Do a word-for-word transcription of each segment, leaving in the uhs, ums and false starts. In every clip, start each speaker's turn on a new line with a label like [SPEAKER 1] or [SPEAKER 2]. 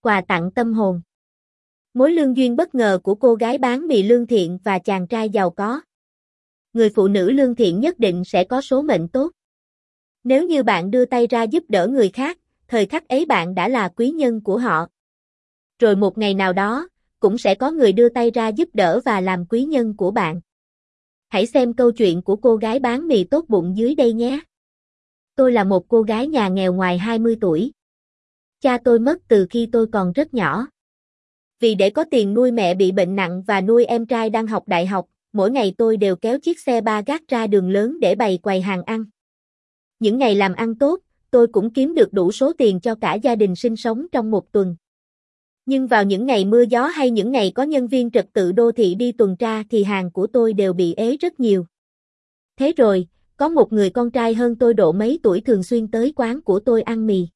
[SPEAKER 1] quà tặng tâm hồn. Mối lương duyên bất ngờ của cô gái bán mì lương thiện và chàng trai giàu có. Người phụ nữ lương thiện nhất định sẽ có số mệnh tốt. Nếu như bạn đưa tay ra giúp đỡ người khác, thời khắc ấy bạn đã là quý nhân của họ. Rồi một ngày nào đó, cũng sẽ có người đưa tay ra giúp đỡ và làm quý nhân của bạn. Hãy xem câu chuyện của cô gái bán mì tốt bụng dưới đây nhé. Tôi là một cô gái nhà nghèo ngoài hai mươi tuổi. Cha tôi mất từ khi tôi còn rất nhỏ. Vì để có tiền nuôi mẹ bị bệnh nặng và nuôi em trai đang học đại học, mỗi ngày tôi đều kéo chiếc xe ba gác ra đường lớn để bày quầy hàng ăn. Những ngày làm ăn tốt, tôi cũng kiếm được đủ số tiền cho cả gia đình sinh sống trong một tuần. Nhưng vào những ngày mưa gió hay những ngày có nhân viên trật tự đô thị đi tuần tra thì hàng của tôi đều bị ế rất nhiều. Thế rồi, có một người con trai hơn tôi độ mấy tuổi thường xuyên tới quán của tôi ăn mì.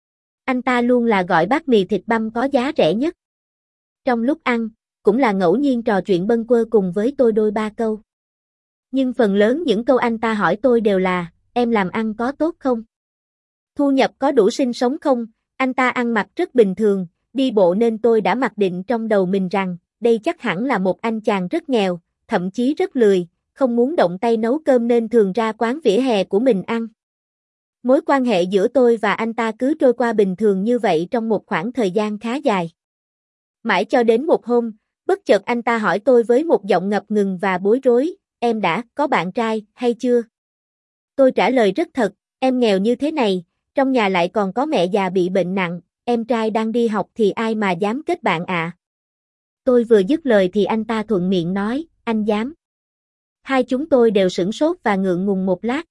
[SPEAKER 1] Anh ta luôn là gọi bát mì thịt băm có giá rẻ nhất. Trong lúc ăn, cũng là ngẫu nhiên trò chuyện bâng quơ cùng với tôi đôi ba câu. Nhưng phần lớn những câu anh ta hỏi tôi đều là, em làm ăn có tốt không? Thu nhập có đủ sinh sống không? Anh ta ăn mặc rất bình thường, đi bộ nên tôi đã mặc định trong đầu mình rằng, đây chắc hẳn là một anh chàng rất nghèo, thậm chí rất lười, không muốn động tay nấu cơm nên thường ra quán vỉa hè của mình ăn. Mối quan hệ giữa tôi và anh ta cứ trôi qua bình thường như vậy trong một khoảng thời gian khá dài. Mãi cho đến một hôm, bất chợt anh ta hỏi tôi với một giọng ngập ngừng và bối rối, em đã có bạn trai hay chưa? Tôi trả lời rất thật, em nghèo như thế này, trong nhà lại còn có mẹ già bị bệnh nặng, em trai đang đi học thì ai mà dám kết bạn ạ? À? Tôi vừa dứt lời thì anh ta thuận miệng nói, anh dám. Hai chúng tôi đều sửng sốt và ngượng ngùng một lát.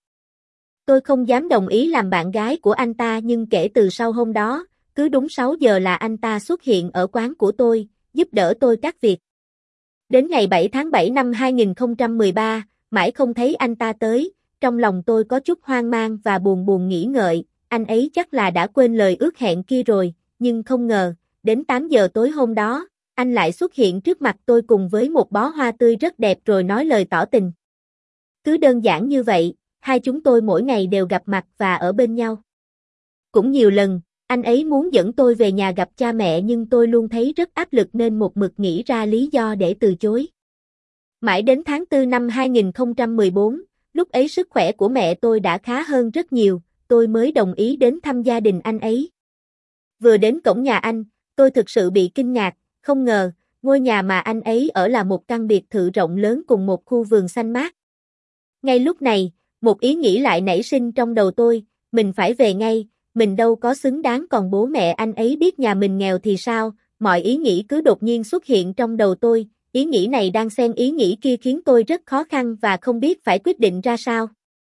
[SPEAKER 1] Tôi không dám đồng ý làm bạn gái của anh ta nhưng kể từ sau hôm đó, cứ đúng sáu giờ là anh ta xuất hiện ở quán của tôi, giúp đỡ tôi các việc. Đến ngày bảy tháng bảy năm hai nghìn không trăm mười ba, mãi không thấy anh ta tới, trong lòng tôi có chút hoang mang và buồn buồn nghĩ ngợi, anh ấy chắc là đã quên lời ước hẹn kia rồi, nhưng không ngờ, đến tám giờ tối hôm đó, anh lại xuất hiện trước mặt tôi cùng với một bó hoa tươi rất đẹp rồi nói lời tỏ tình. Cứ đơn giản như vậy, hai chúng tôi mỗi ngày đều gặp mặt và ở bên nhau. Cũng nhiều lần, anh ấy muốn dẫn tôi về nhà gặp cha mẹ nhưng tôi luôn thấy rất áp lực nên một mực nghĩ ra lý do để từ chối. Mãi đến tháng tư năm hai nghìn không trăm mười bốn, lúc ấy sức khỏe của mẹ tôi đã khá hơn rất nhiều, tôi mới đồng ý đến thăm gia đình anh ấy. Vừa đến cổng nhà anh, tôi thực sự bị kinh ngạc, không ngờ, ngôi nhà mà anh ấy ở là một căn biệt thự rộng lớn cùng một khu vườn xanh mát. Ngay lúc này, một ý nghĩ lại nảy sinh trong đầu tôi, mình phải về ngay, mình đâu có xứng đáng còn bố mẹ anh ấy biết nhà mình nghèo thì sao, mọi ý nghĩ cứ đột nhiên xuất hiện trong đầu tôi, ý nghĩ này đang xen ý nghĩ kia khiến tôi rất khó khăn và không biết phải quyết định ra sao.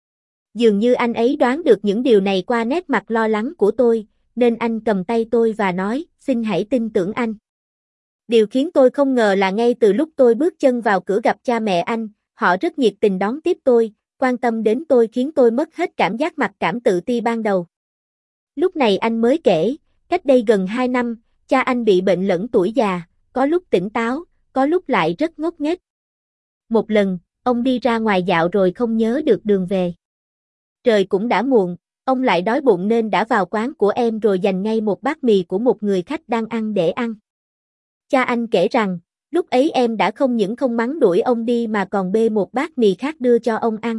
[SPEAKER 1] Dường như anh ấy đoán được những điều này qua nét mặt lo lắng của tôi, nên anh cầm tay tôi và nói, xin hãy tin tưởng anh. Điều khiến tôi không ngờ là ngay từ lúc tôi bước chân vào cửa gặp cha mẹ anh, họ rất nhiệt tình đón tiếp tôi, quan tâm đến tôi khiến tôi mất hết cảm giác mặc cảm tự ti ban đầu. Lúc này anh mới kể, cách đây gần hai năm, cha anh bị bệnh lẫn tuổi già, có lúc tỉnh táo, có lúc lại rất ngốc nghếch. Một lần, ông đi ra ngoài dạo rồi không nhớ được đường về. Trời cũng đã muộn, ông lại đói bụng nên đã vào quán của em rồi giành ngay một bát mì của một người khách đang ăn để ăn. Cha anh kể rằng, lúc ấy em đã không những không mắng đuổi ông đi mà còn bê một bát mì khác đưa cho ông ăn.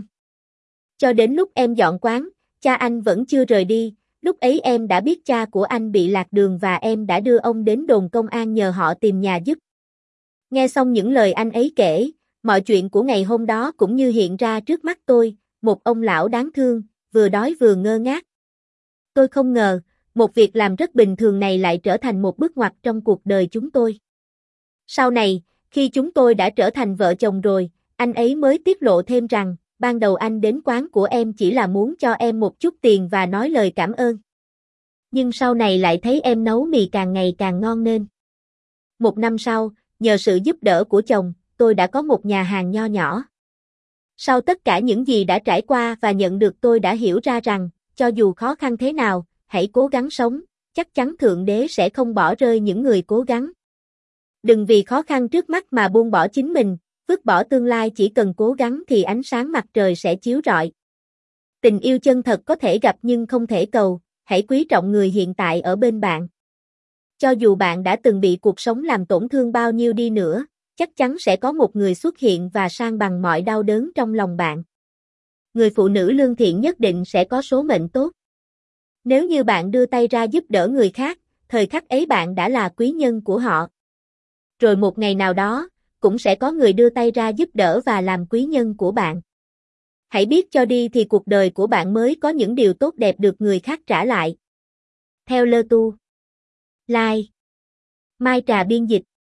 [SPEAKER 1] Cho đến lúc em dọn quán, cha anh vẫn chưa rời đi, lúc ấy em đã biết cha của anh bị lạc đường và em đã đưa ông đến đồn công an nhờ họ tìm nhà giúp. Nghe xong những lời anh ấy kể, mọi chuyện của ngày hôm đó cũng như hiện ra trước mắt tôi, một ông lão đáng thương, vừa đói vừa ngơ ngác. Tôi không ngờ, một việc làm rất bình thường này lại trở thành một bước ngoặt trong cuộc đời chúng tôi. Sau này, khi chúng tôi đã trở thành vợ chồng rồi, anh ấy mới tiết lộ thêm rằng, ban đầu anh đến quán của em chỉ là muốn cho em một chút tiền và nói lời cảm ơn. Nhưng sau này lại thấy em nấu mì càng ngày càng ngon nên. Một năm sau, nhờ sự giúp đỡ của chồng, tôi đã có một nhà hàng nho nhỏ. Sau tất cả những gì đã trải qua và nhận được tôi đã hiểu ra rằng, cho dù khó khăn thế nào, hãy cố gắng sống, chắc chắn Thượng Đế sẽ không bỏ rơi những người cố gắng. Đừng vì khó khăn trước mắt mà buông bỏ chính mình, vứt bỏ tương lai, chỉ cần cố gắng thì ánh sáng mặt trời sẽ chiếu rọi. Tình yêu chân thật có thể gặp nhưng không thể cầu, hãy quý trọng người hiện tại ở bên bạn. Cho dù bạn đã từng bị cuộc sống làm tổn thương bao nhiêu đi nữa, chắc chắn sẽ có một người xuất hiện và san bằng mọi đau đớn trong lòng bạn. Người phụ nữ lương thiện nhất định sẽ có số mệnh tốt. Nếu như bạn đưa tay ra giúp đỡ người khác, thời khắc ấy bạn đã là quý nhân của họ. Rồi một ngày nào đó, cũng sẽ có người đưa tay ra giúp đỡ và làm quý nhân của bạn. Hãy biết cho đi thì cuộc đời của bạn mới có những điều tốt đẹp được người khác trả lại. Theo Lơ Tu. Like. Mai Trà biên dịch.